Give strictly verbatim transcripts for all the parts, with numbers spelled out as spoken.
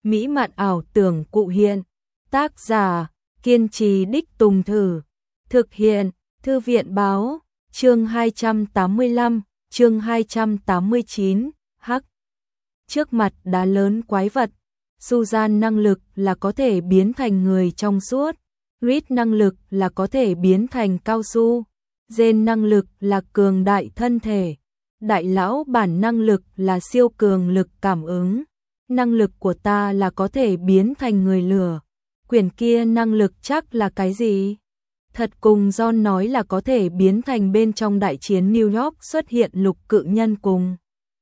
mỹ mạn ảo tưởng cụ hiện. Tác giả, kiên trì đích tùng thử. Thực hiện, Thư viện báo, chương hai trăm tám mươi lăm, chương hai trăm tám mươi chín, hắc. Trước mặt đá lớn quái vật, Susan năng lực là có thể biến thành người trong suốt, Reed năng lực là có thể biến thành cao su, Jane năng lực là cường đại thân thể, đại lão bản năng lực là siêu cường lực cảm ứng, năng lực của ta là có thể biến thành người lửa. Quyển kia năng lực chắc là cái gì? Thật cùng John nói là có thể biến thành bên trong đại chiến New York xuất hiện lục cự nhân cùng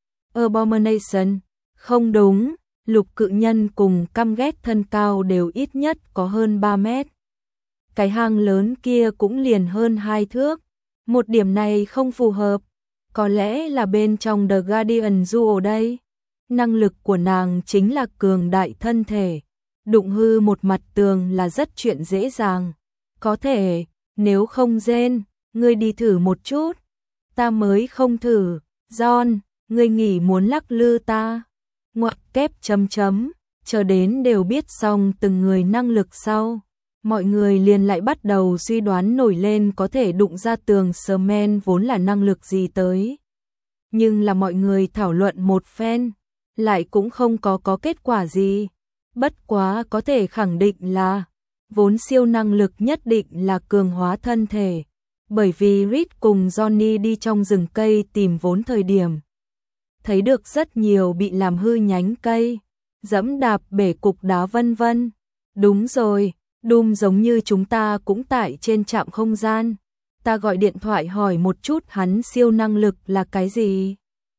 Abomination. Không đúng, lục cự nhân cùng căm ghét thân cao đều ít nhất có hơn ba mét. Cái hang lớn kia cũng liền hơn hai thước. Một điểm này không phù hợp. Có lẽ là bên trong The Guardian Duo đây. Năng lực của nàng chính là cường đại thân thể. Đụng hư một mặt tường là rất chuyện dễ dàng. Có thể, nếu không Jane, ngươi đi thử một chút. Ta mới không thử. John, ngươi nghỉ muốn lắc lư ta. Ngoặc kép chấm chấm, chờ đến đều biết xong từng người năng lực sau. Mọi người liền lại bắt đầu suy đoán nổi lên có thể đụng ra tường Sherman vốn là năng lực gì tới. Nhưng là mọi người thảo luận một phen, lại cũng không có có kết quả gì. Bất quá có thể khẳng định là, vốn siêu năng lực nhất định là cường hóa thân thể. Bởi vì Reed cùng Johnny đi trong rừng cây tìm vốn thời điểm. Thấy được rất nhiều bị làm hư nhánh cây, dẫm đạp bể cục đá vân vân. Đúng rồi, Doom giống như chúng ta cũng tại trên trạm không gian. Ta gọi điện thoại hỏi một chút hắn siêu năng lực là cái gì.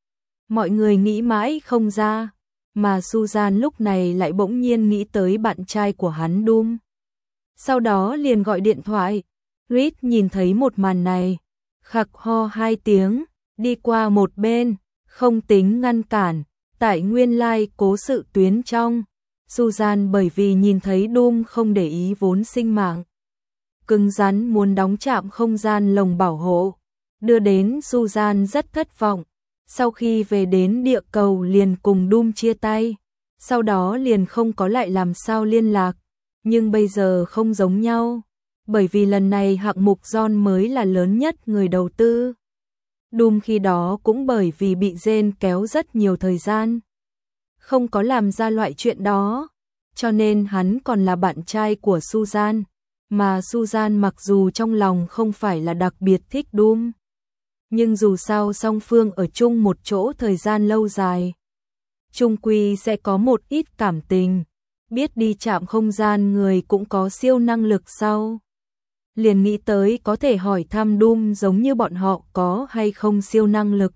Mọi người nghĩ mãi không ra, mà Susan lúc này lại bỗng nhiên nghĩ tới bạn trai của hắn Doom. Sau đó liền gọi điện thoại, Reed nhìn thấy một màn này, khặc ho hai tiếng, đi qua một bên, không tính ngăn cản, tại nguyên lai cố sự tuyến trong. Susan bởi vì nhìn thấy Doom không để ý vốn sinh mạng. Cứng rắn muốn đóng trạm không gian lồng bảo hộ, đưa đến Susan rất thất vọng. Sau khi về đến địa cầu liền cùng Doom chia tay, sau đó liền không có lại làm sao liên lạc. Nhưng bây giờ không giống nhau, bởi vì lần này hạng mục John mới là lớn nhất người đầu tư. Doom khi đó cũng bởi vì bị Jane kéo rất nhiều thời gian, không có làm ra loại chuyện đó, cho nên hắn còn là bạn trai của Susan, mà Susan mặc dù trong lòng không phải là đặc biệt thích Doom, nhưng dù sao song phương ở chung một chỗ thời gian lâu dài, chung quy sẽ có một ít cảm tình. Biết đi chạm không gian người cũng có siêu năng lực sau, liền nghĩ tới có thể hỏi thăm Doom giống như bọn họ có hay không siêu năng lực.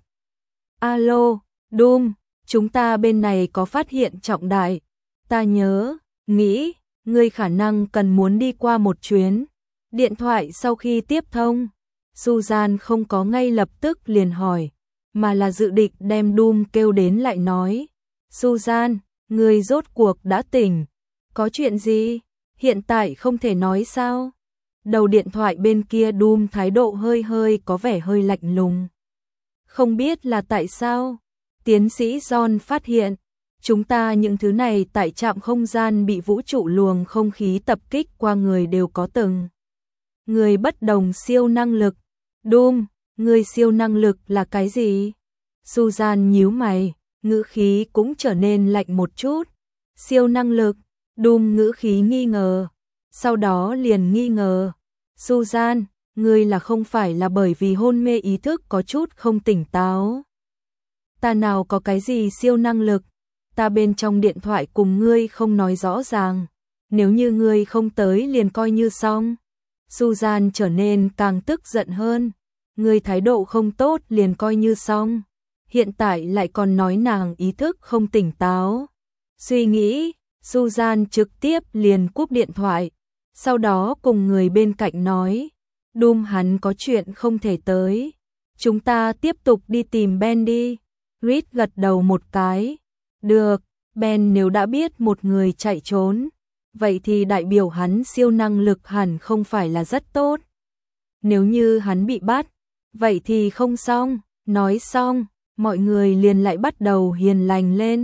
Alo, Doom, chúng ta bên này có phát hiện trọng đại. Ta nhớ, nghĩ, ngươi khả năng cần muốn đi qua một chuyến. Điện thoại sau khi tiếp thông, Susan không có ngay lập tức liền hỏi, mà là dự định đem Doom kêu đến lại nói. Susan, ngươi rốt cuộc đã tỉnh. Có chuyện gì? Hiện tại không thể nói sao? Đầu điện thoại bên kia Doom thái độ hơi hơi có vẻ hơi lạnh lùng. Không biết là tại sao? Tiến sĩ John phát hiện, chúng ta những thứ này tại trạm không gian bị vũ trụ luồng không khí tập kích qua người đều có từng người bất đồng siêu năng lực. Doom, người siêu năng lực là cái gì? Susan nhíu mày, ngữ khí cũng trở nên lạnh một chút. Siêu năng lực, Doom ngữ khí nghi ngờ, sau đó liền nghi ngờ. Susan, ngươi là không phải là bởi vì hôn mê ý thức có chút không tỉnh táo? Ta nào có cái gì siêu năng lực, ta bên trong điện thoại cùng ngươi không nói rõ ràng, nếu như ngươi không tới liền coi như xong. Susan trở nên càng tức giận hơn, ngươi thái độ không tốt liền coi như xong, hiện tại lại còn nói nàng ý thức không tỉnh táo. Suy nghĩ, Susan trực tiếp liền cúp điện thoại, sau đó cùng người bên cạnh nói, Doom hắn có chuyện không thể tới, chúng ta tiếp tục đi tìm Ben đi. Reed gật đầu một cái, được, Ben nếu đã biết một người chạy trốn, vậy thì đại biểu hắn siêu năng lực hẳn không phải là rất tốt. Nếu như hắn bị bắt, vậy thì không xong. Nói xong, mọi người liền lại bắt đầu hiền lành lên.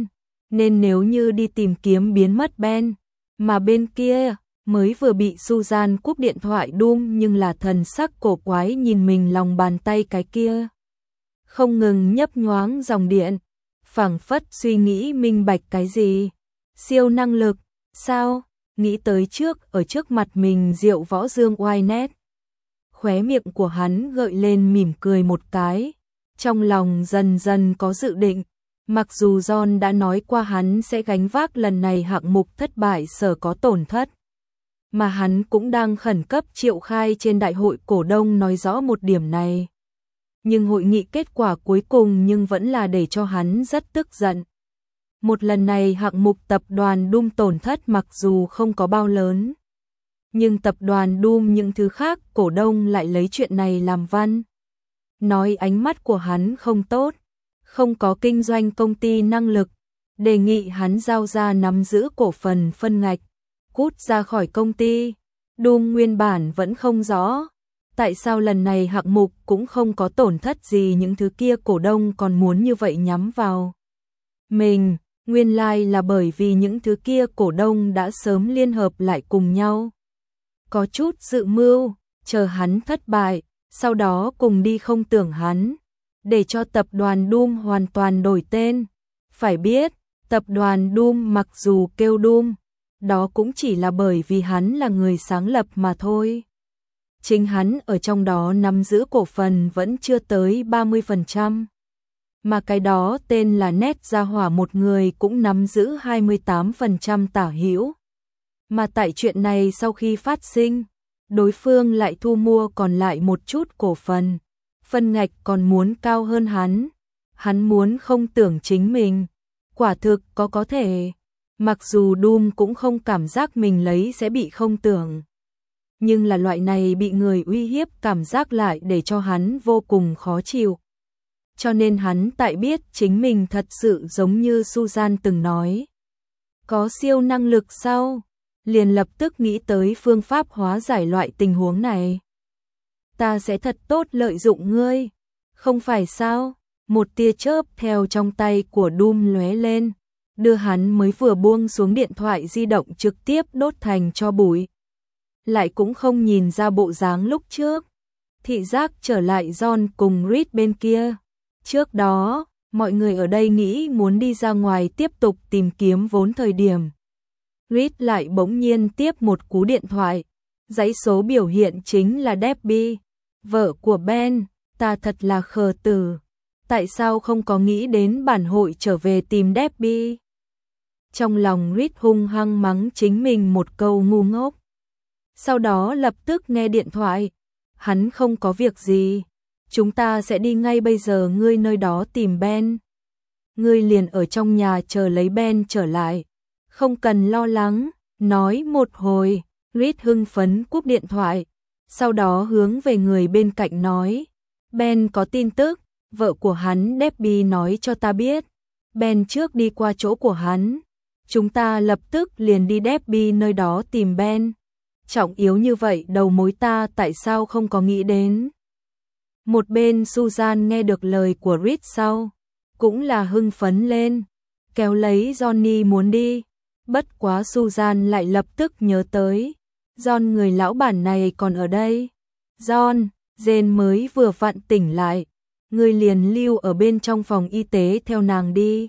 nên nếu như đi tìm kiếm biến mất Ben, mà bên kia mới vừa bị Susan cúp điện thoại Doom nhưng là thần sắc cổ quái nhìn mình lòng bàn tay cái kia. Không ngừng nhấp nhoáng dòng điện, phảng phất suy nghĩ minh bạch cái gì. Siêu năng lực, sao? Nghĩ tới trước ở trước mặt mình Diệu Võ Dương Wynette. Khóe miệng của hắn gợi lên mỉm cười một cái, trong lòng dần dần có dự định. Mặc dù John đã nói qua hắn sẽ gánh vác lần này hạng mục thất bại sở có tổn thất, mà hắn cũng đang khẩn cấp triệu khai trên đại hội cổ đông nói rõ một điểm này. Nhưng hội nghị kết quả cuối cùng nhưng vẫn là để cho hắn rất tức giận. Một lần này hạng mục tập đoàn Doom tổn thất mặc dù không có bao lớn, nhưng tập đoàn Doom những thứ khác cổ đông lại lấy chuyện này làm văn. Nói ánh mắt của hắn không tốt, không có kinh doanh công ty năng lực, đề nghị hắn giao ra nắm giữ cổ phần phân ngạch, cút ra khỏi công ty. Doom nguyên bản vẫn không rõ, tại sao lần này hạng mục cũng không có tổn thất gì những thứ kia cổ đông còn muốn như vậy nhắm vào mình, nguyên lai like là bởi vì những thứ kia cổ đông đã sớm liên hợp lại cùng nhau. Có chút dự mưu, chờ hắn thất bại, sau đó cùng đi không tưởng hắn, để cho tập đoàn Doom hoàn toàn đổi tên. Phải biết, tập đoàn Doom mặc dù kêu Doom, đó cũng chỉ là bởi vì hắn là người sáng lập mà thôi. Chính hắn ở trong đó nắm giữ cổ phần vẫn chưa tới ba mươi phần trăm. Mà cái đó tên là Nét Gia Hỏa một người cũng nắm giữ hai mươi tám phần trăm tả hữu. Mà tại chuyện này sau khi phát sinh, đối phương lại thu mua còn lại một chút cổ phần, phân ngạch còn muốn cao hơn hắn. Hắn muốn không tưởng chính mình, quả thực có có thể. Mặc dù Doom cũng không cảm giác mình lấy sẽ bị không tưởng, nhưng là loại này bị người uy hiếp cảm giác lại để cho hắn vô cùng khó chịu. Cho nên hắn tại biết chính mình thật sự giống như Susan từng nói, có siêu năng lực sau, liền lập tức nghĩ tới phương pháp hóa giải loại tình huống này. Ta sẽ thật tốt lợi dụng ngươi, không phải sao? Một tia chớp theo trong tay của Doom lóe lên, đưa hắn mới vừa buông xuống điện thoại di động trực tiếp đốt thành tro bụi. Lại cũng không nhìn ra bộ dáng lúc trước, thị giác trở lại John cùng Reed bên kia. Trước đó, mọi người ở đây nghĩ muốn đi ra ngoài tiếp tục tìm kiếm vốn thời điểm. Reed lại bỗng nhiên tiếp một cú điện thoại, dãy số biểu hiện chính là Debbie, vợ của Ben. Ta thật là khờ tử, tại sao không có nghĩ đến bản hội trở về tìm Debbie? Trong lòng Reed hung hăng mắng chính mình một câu ngu ngốc. Sau đó lập tức nghe điện thoại, hắn không có việc gì, chúng ta sẽ đi ngay bây giờ ngươi nơi đó tìm Ben. Ngươi liền ở trong nhà chờ lấy Ben trở lại, không cần lo lắng. Nói một hồi, Reed hưng phấn cúp điện thoại, sau đó hướng về người bên cạnh nói, Ben có tin tức, vợ của hắn Debbie nói cho ta biết, Ben trước đi qua chỗ của hắn, chúng ta lập tức liền đi Debbie nơi đó tìm Ben. Trọng yếu như vậy đầu mối ta tại sao không có nghĩ đến. Một bên Susan nghe được lời của Reed sau, cũng là hưng phấn lên, kéo lấy Johnny muốn đi. Bất quá Susan lại lập tức nhớ tới, John người lão bản này còn ở đây. John, Jane mới vừa vặn tỉnh lại, ngươi liền lưu ở bên trong phòng y tế theo nàng đi.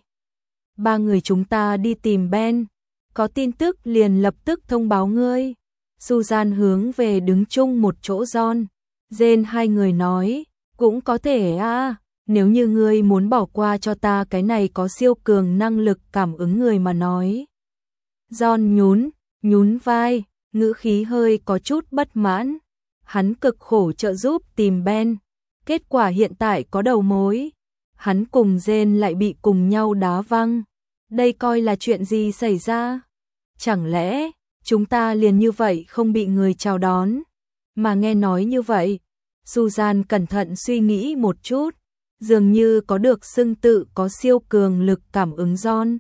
Ba người chúng ta đi tìm Ben, có tin tức liền lập tức thông báo ngươi. Susan hướng về đứng chung một chỗ John, Jane hai người nói, cũng có thể à, nếu như ngươi muốn bỏ qua cho ta cái này có siêu cường năng lực cảm ứng người mà nói. John nhún, nhún vai, ngữ khí hơi có chút bất mãn. Hắn cực khổ trợ giúp tìm Ben, kết quả hiện tại có đầu mối, hắn cùng Jane lại bị cùng nhau đá văng. Đây coi là chuyện gì xảy ra? Chẳng lẽ chúng ta liền như vậy không bị người chào đón? Mà nghe nói như vậy, Susan cẩn thận suy nghĩ một chút, dường như có được xưng tự có siêu cường lực cảm ứng John.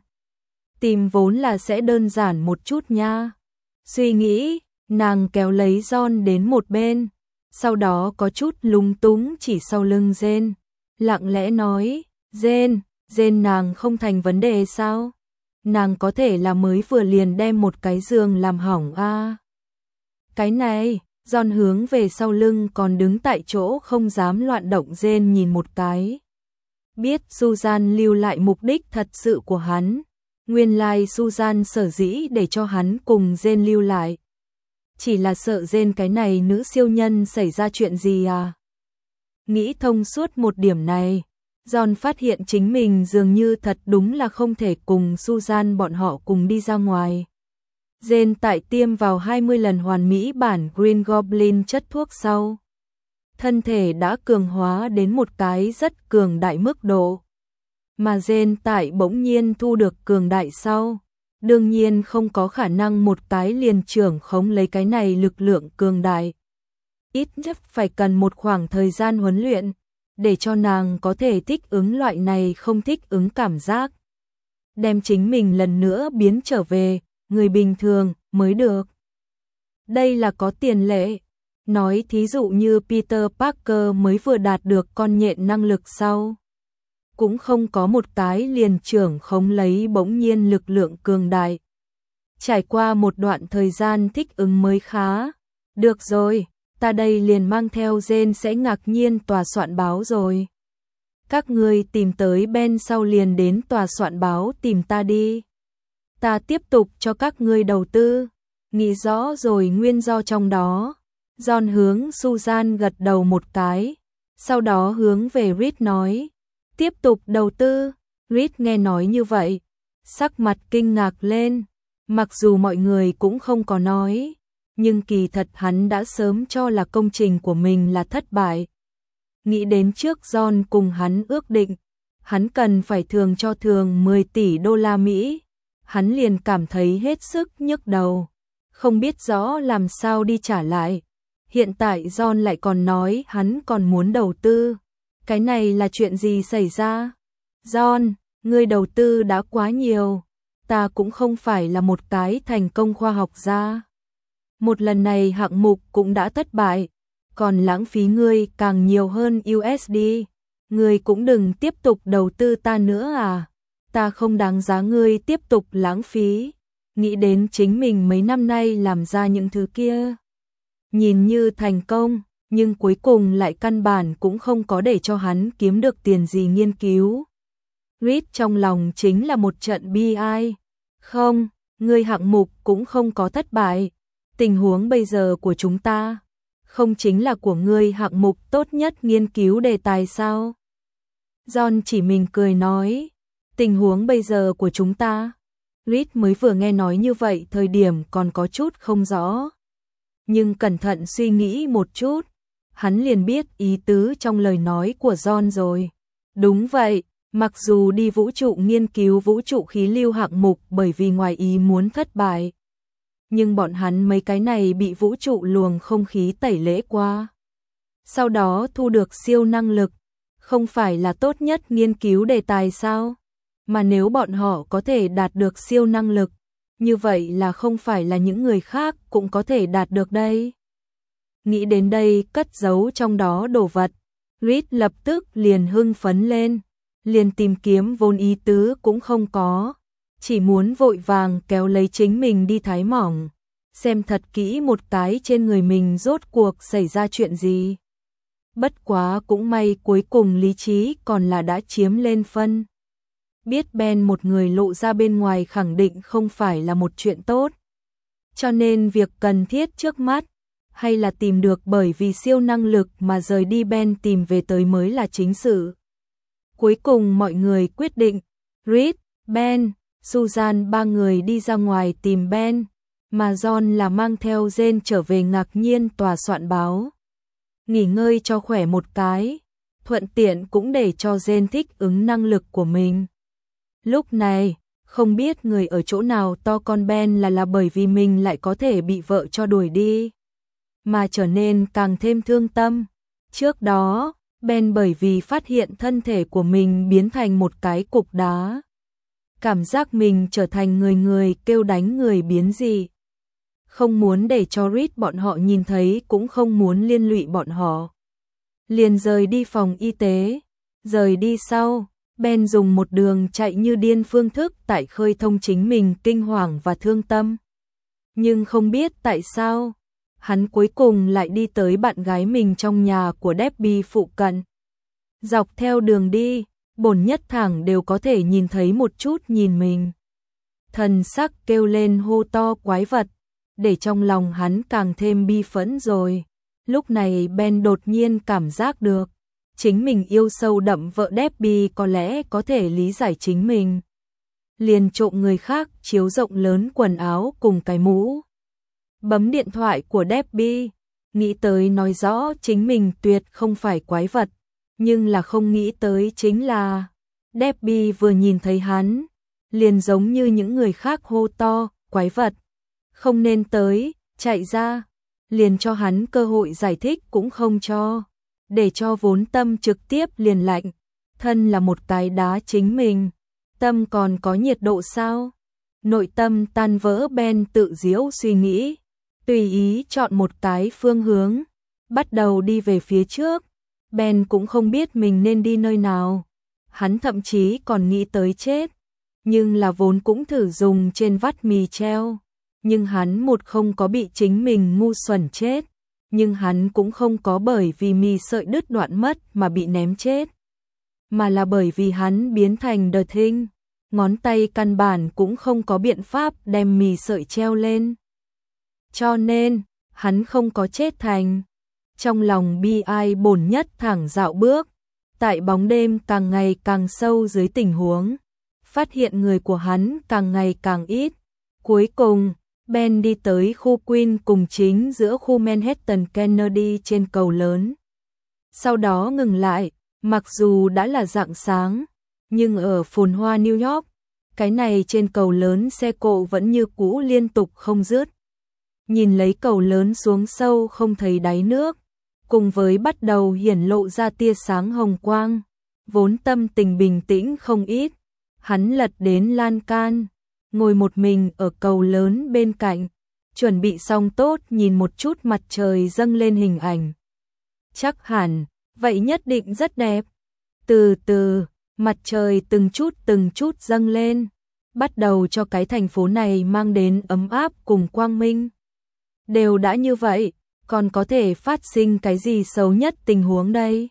Tìm vốn là sẽ đơn giản một chút nha. Suy nghĩ, nàng kéo lấy John đến một bên, sau đó có chút lúng túng chỉ sau lưng Jane, lặng lẽ nói, Jane, Jane nàng không thành vấn đề sao? nàng có thể là mới vừa liền đem một cái giường làm hỏng a. À. Cái này, John hướng về sau lưng còn đứng tại chỗ không dám loạn động Jane nhìn một cái. Biết Susan lưu lại mục đích thật sự của hắn. Nguyên lai Susan sở dĩ để cho hắn cùng Jane lưu lại. Chỉ là sợ Jane cái này nữ siêu nhân xảy ra chuyện gì à? Nghĩ thông suốt một điểm này, John phát hiện chính mình dường như thật đúng là không thể cùng Susan bọn họ cùng đi ra ngoài. Jane tại tiêm vào hai mươi lần hoàn mỹ bản Green Goblin chất thuốc sau. Thân thể đã cường hóa đến một cái rất cường đại mức độ. Mà Jane tại bỗng nhiên thu được cường đại sau. Đương nhiên không có khả năng một cái liền trưởng khống lấy cái này lực lượng cường đại. Ít nhất phải cần một khoảng thời gian huấn luyện, để cho nàng có thể thích ứng loại này không thích ứng cảm giác. Đem chính mình lần nữa biến trở về, người bình thường mới được. Đây là có tiền lệ. Nói thí dụ như Peter Parker mới vừa đạt được con nhện năng lực sau. Cũng không có một cái liền trưởng khống lấy bỗng nhiên lực lượng cường đại. Trải qua một đoạn thời gian thích ứng mới khá. Được rồi, ta đây liền mang theo Jane sẽ ngạc nhiên tòa soạn báo rồi. Các ngươi tìm tới Ben sau liền đến tòa soạn báo tìm ta đi. Ta tiếp tục cho các ngươi đầu tư. Nghĩ rõ rồi nguyên do trong đó. John hướng Susan gật đầu một cái. Sau đó hướng về Reed nói. Tiếp tục đầu tư. Reed nghe nói như vậy. Sắc mặt kinh ngạc lên. Mặc dù mọi người cũng không có nói. Nhưng kỳ thật hắn đã sớm cho là công trình của mình là thất bại. Nghĩ đến trước John cùng hắn ước định. Hắn cần phải thường cho thường mười tỷ đô la Mỹ. Hắn liền cảm thấy hết sức nhức đầu. Không biết rõ làm sao đi trả lại. Hiện tại John lại còn nói hắn còn muốn đầu tư. Cái này là chuyện gì xảy ra? John, ngươi đầu tư đã quá nhiều. Ta cũng không phải là một cái thành công khoa học gia. Một lần này hạng mục cũng đã thất bại. Còn lãng phí ngươi càng nhiều hơn u ét đê. Ngươi cũng đừng tiếp tục đầu tư ta nữa à? Ta không đáng giá ngươi tiếp tục lãng phí. Nghĩ đến chính mình mấy năm nay làm ra những thứ kia. Nhìn như thành công, nhưng cuối cùng lại căn bản cũng không có để cho hắn kiếm được tiền gì nghiên cứu. Reed trong lòng chính là một trận bi ai. Không, ngươi hạng mục cũng không có thất bại. Tình huống bây giờ của chúng ta, không chính là của ngươi hạng mục tốt nhất nghiên cứu đề tài sao? John chỉ mình cười nói, tình huống bây giờ của chúng ta. Reed mới vừa nghe nói như vậy thời điểm còn có chút không rõ. Nhưng cẩn thận suy nghĩ một chút, hắn liền biết ý tứ trong lời nói của John rồi. Đúng vậy, mặc dù đi vũ trụ nghiên cứu vũ trụ khí lưu hạng mục bởi vì ngoài ý muốn thất bại. Nhưng bọn hắn mấy cái này bị vũ trụ luồng không khí tẩy lễ qua. Sau đó thu được siêu năng lực, không phải là tốt nhất nghiên cứu đề tài sao? Mà nếu bọn họ có thể đạt được siêu năng lực, như vậy là không phải là những người khác cũng có thể đạt được đây. Nghĩ đến đây cất giấu trong đó đồ vật, Reed lập tức liền hưng phấn lên, liền tìm kiếm vốn ý tứ cũng không có, chỉ muốn vội vàng kéo lấy chính mình đi thái mỏng, xem thật kỹ một cái trên người mình rốt cuộc xảy ra chuyện gì. Bất quá cũng may cuối cùng lý trí còn là đã chiếm lên phân. Biết Ben một người lộ ra bên ngoài khẳng định không phải là một chuyện tốt. Cho nên việc cần thiết trước mắt, hay là tìm được bởi vì siêu năng lực mà rời đi Ben tìm về tới mới là chính sự. Cuối cùng mọi người quyết định, Reed, Ben, Susan ba người đi ra ngoài tìm Ben, mà John là mang theo Jane trở về ngạc nhiên tòa soạn báo. Nghỉ ngơi cho khỏe một cái, thuận tiện cũng để cho Jane thích ứng năng lực của mình. Lúc này, không biết người ở chỗ nào to con Ben là là bởi vì mình lại có thể bị vợ cho đuổi đi, mà trở nên càng thêm thương tâm. Trước đó, Ben bởi vì phát hiện thân thể của mình biến thành một cái cục đá. Cảm giác mình trở thành người người kêu đánh người biến dị. Không muốn để cho Reed bọn họ nhìn thấy cũng không muốn liên lụy bọn họ. Liền rời đi phòng y tế. Rời đi sau, Ben dùng một đường chạy như điên phương thức tại khơi thông chính mình kinh hoàng và thương tâm. Nhưng không biết tại sao, hắn cuối cùng lại đi tới bạn gái mình trong nhà của Debbie phụ cận. Dọc theo đường đi, bổn nhất thẳng đều có thể nhìn thấy một chút nhìn mình. Thần sắc kêu lên hô to quái vật, để trong lòng hắn càng thêm bi phẫn rồi. Lúc này Ben đột nhiên cảm giác được, chính mình yêu sâu đậm vợ Debbie có lẽ có thể lý giải chính mình. Liền trộm người khác chiếu rộng lớn quần áo cùng cái mũ. Bấm điện thoại của Debbie, nghĩ tới nói rõ chính mình tuyệt không phải quái vật, nhưng là không nghĩ tới chính là Debbie vừa nhìn thấy hắn, liền giống như những người khác hô to, quái vật, không nên tới, chạy ra, liền cho hắn cơ hội giải thích cũng không cho, để cho vốn tâm trực tiếp liền lạnh, thân là một cái đá chính mình, tâm còn có nhiệt độ sao? Nội tâm tan vỡ Ben tự giễu suy nghĩ, tùy ý chọn một cái phương hướng, bắt đầu đi về phía trước. Ben cũng không biết mình nên đi nơi nào, hắn thậm chí còn nghĩ tới chết, nhưng là vốn cũng thử dùng trên vắt mì treo, nhưng hắn một không có bị chính mình ngu xuẩn chết, nhưng hắn cũng không có bởi vì mì sợi đứt đoạn mất mà bị ném chết, mà là bởi vì hắn biến thành The Thing, ngón tay căn bản cũng không có biện pháp đem mì sợi treo lên. Cho nên, hắn không có chết thành. Trong lòng bi ai bổn nhất thẳng dạo bước, tại bóng đêm càng ngày càng sâu dưới tình huống, phát hiện người của hắn càng ngày càng ít. Cuối cùng, Ben đi tới khu Queen cùng chính giữa khu Manhattan Kennedy trên cầu lớn. Sau đó ngừng lại, mặc dù đã là rạng sáng, nhưng ở phồn hoa New York, cái này trên cầu lớn xe cộ vẫn như cũ liên tục không dứt. Nhìn lấy cầu lớn xuống sâu không thấy đáy nước, cùng với bắt đầu hiển lộ ra tia sáng hồng quang, vốn tâm tình bình tĩnh không ít, hắn lật đến lan can, ngồi một mình ở cầu lớn bên cạnh, chuẩn bị xong tốt nhìn một chút mặt trời dâng lên hình ảnh. Chắc hẳn, vậy nhất định rất đẹp. Từ từ, mặt trời từng chút từng chút dâng lên, bắt đầu cho cái thành phố này mang đến ấm áp cùng quang minh. Đều đã như vậy, còn có thể phát sinh cái gì xấu nhất tình huống đây?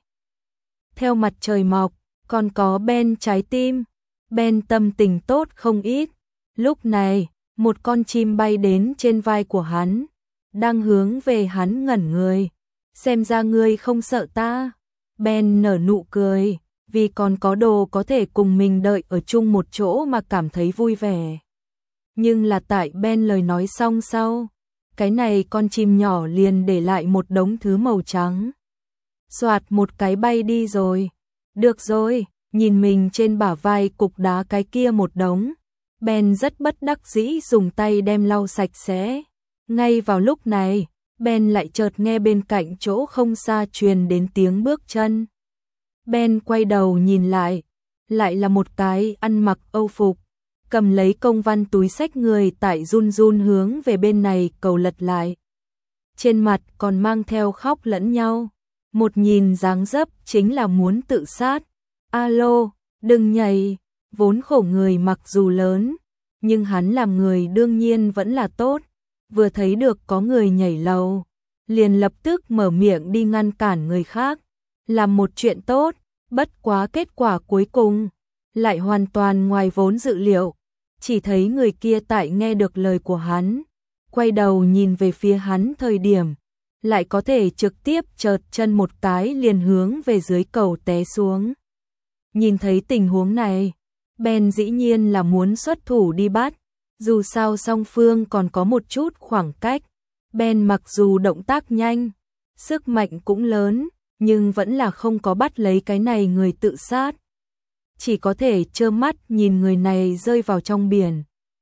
Theo mặt trời mọc, còn có Ben trái tim, Ben tâm tình tốt không ít. Lúc này, một con chim bay đến trên vai của hắn, đang hướng về hắn ngẩn người. Xem ra ngươi không sợ ta. Ben nở nụ cười, vì còn có đồ có thể cùng mình đợi ở chung một chỗ mà cảm thấy vui vẻ. Nhưng là tại Ben lời nói xong sau, cái này con chim nhỏ liền để lại một đống thứ màu trắng. Soạt một cái bay đi rồi. Được rồi, nhìn mình trên bả vai cục đá cái kia một đống. Ben rất bất đắc dĩ dùng tay đem lau sạch sẽ. Ngay vào lúc này, Ben lại chợt nghe bên cạnh chỗ không xa truyền đến tiếng bước chân. Ben quay đầu nhìn lại, lại là một cái ăn mặc Âu phục, cầm lấy công văn túi xách người tại run run hướng về bên này cầu lật lại. Trên mặt còn mang theo khóc lẫn nhau, một nhìn dáng dấp chính là muốn tự sát. Alo, đừng nhảy, vốn khổ người mặc dù lớn, nhưng hắn làm người đương nhiên vẫn là tốt, vừa thấy được có người nhảy lầu, liền lập tức mở miệng đi ngăn cản người khác, làm một chuyện tốt, bất quá kết quả cuối cùng lại hoàn toàn ngoài vốn dự liệu, chỉ thấy người kia tại nghe được lời của hắn, quay đầu nhìn về phía hắn thời điểm, lại có thể trực tiếp chợt chân một cái liền hướng về dưới cầu té xuống. Nhìn thấy tình huống này, Ben dĩ nhiên là muốn xuất thủ đi bắt, dù sao song phương còn có một chút khoảng cách. Ben mặc dù động tác nhanh, sức mạnh cũng lớn, nhưng vẫn là không có bắt lấy cái này người tự sát. Chỉ có thể trơ mắt nhìn người này rơi vào trong biển.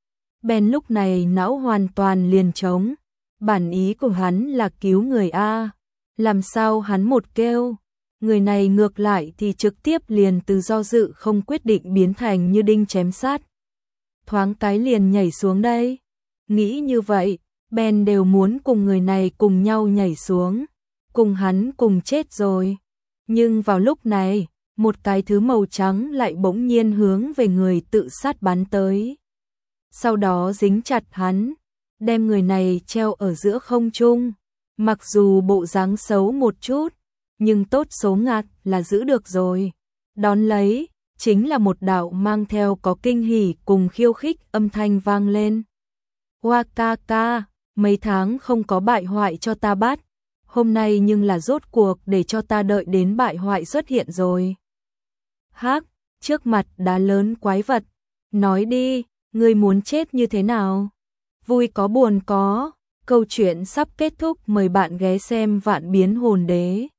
Ben lúc này não hoàn toàn liền trống, bản ý của hắn là cứu người A, làm sao hắn một kêu, người này ngược lại thì trực tiếp liền từ do dự không quyết định biến thành như đinh chém sát. Thoáng cái liền nhảy xuống đây. Nghĩ như vậy, Ben đều muốn cùng người này cùng nhau nhảy xuống, cùng hắn cùng chết rồi. Nhưng vào lúc này, một cái thứ màu trắng lại bỗng nhiên hướng về người tự sát bắn tới. Sau đó dính chặt hắn, đem người này treo ở giữa không trung. Mặc dù bộ dáng xấu một chút, nhưng tốt số ngạt là giữ được rồi. Đón lấy, chính là một đạo mang theo có kinh hỉ cùng khiêu khích âm thanh vang lên. Hoa ca ca, mấy tháng không có bại hoại cho ta bắt, hôm nay nhưng là rốt cuộc để cho ta đợi đến bại hoại xuất hiện rồi. Hắc, trước mặt đá lớn quái vật, nói đi, ngươi muốn chết như thế nào? Vui có buồn có, câu chuyện sắp kết thúc, mời bạn ghé xem Vạn Biến Hồn Đế.